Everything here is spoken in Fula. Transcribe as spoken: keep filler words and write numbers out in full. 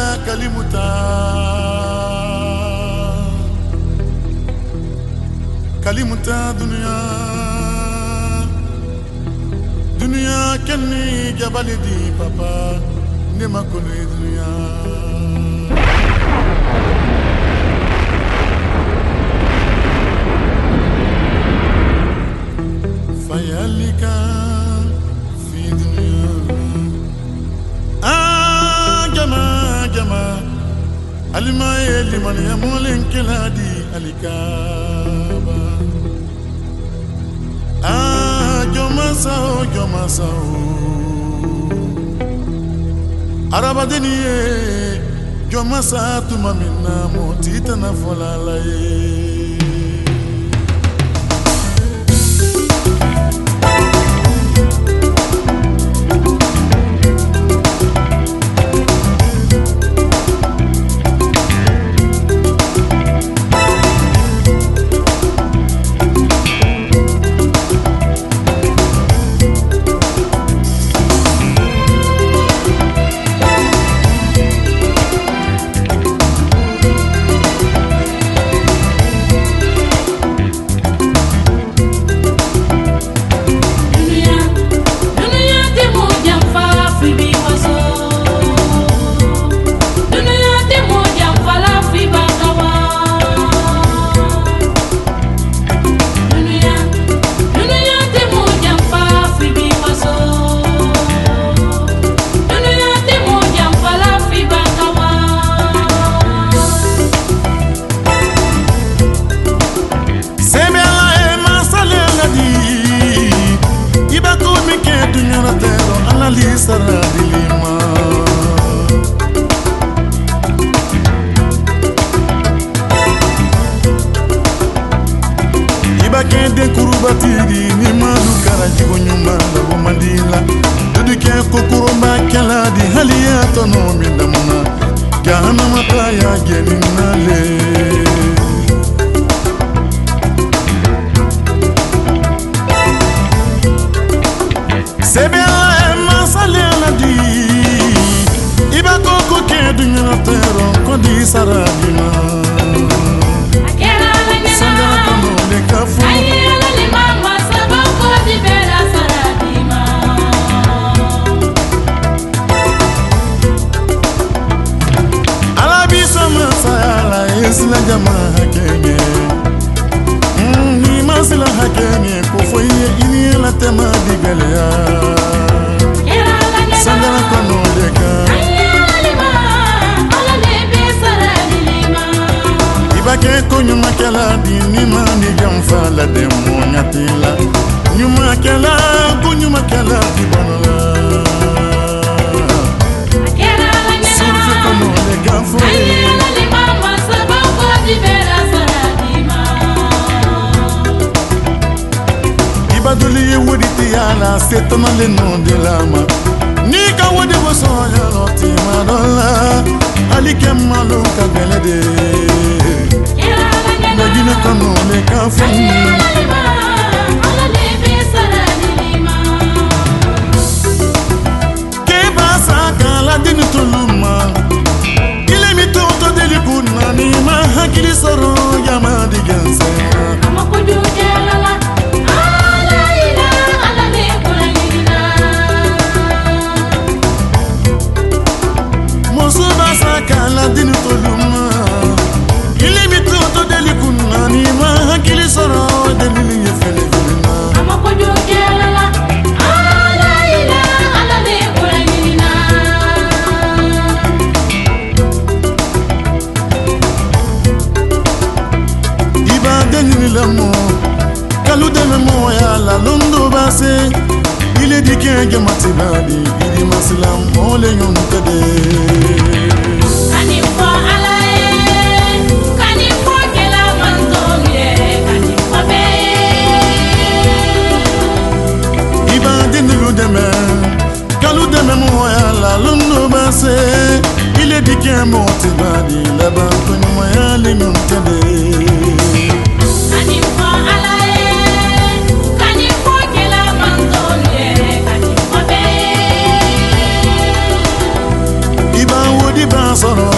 kalimuta kalimuta dunya dunya kenni jabalidi papa ne makone dunya fayalika fi dunya ah jama jama alima liman yamulen keladi alikaba ah joma sao joma sao araba deniye joma sa tuma minna motita na folalaye Saradilima ibakende kurubatiri ni malu karaji gonyuma la mandila duduke kokuromba keladi haliyato no mindamuna gana mataya geninale sebe ibako koke dunyana tero kodi saradima akera lena sanga kono le kafu ayela le mama saba kodi bela saradima ala bisama sala isla jama hakenge ni masila hakenge ko foye ini la tema digalya sanga kono le kafu ibake ko nyuma kala dini mani jamfa la demo nyatila nyuma kala ko nyuma kala tibonola akera la nyana surfe kono le gafu ayela le mama saba ko di bela saradima ibaduli wodi tiala setona le non de lama ni ka wodi boso ya loti madola alike malu ka belede Nagina kono le kafu ke basa kala dinu tuluma ile mi toto deli kunna ni ma hakili soro yama digense amakuju kelala ala ila ala le kulina mosu basa kala dinu tuluma ile mi toto deli kunna ni ma hakili soro deli yefele kulina amakuju kelala ala ila ala le kulina iba deni lamo kalu deme mo ya la londo base ile dikenge matibadi idi maslam ole yontade kanifo ala kanifo kela manzonye kanifo be iba deni deme kalu deme mo ya la londo base ile dikenge matibadi la ba ko mo ya le yontade kanifo ala kanifo kela manzonye kanifo be iba wodi ba sọ̀rọ̀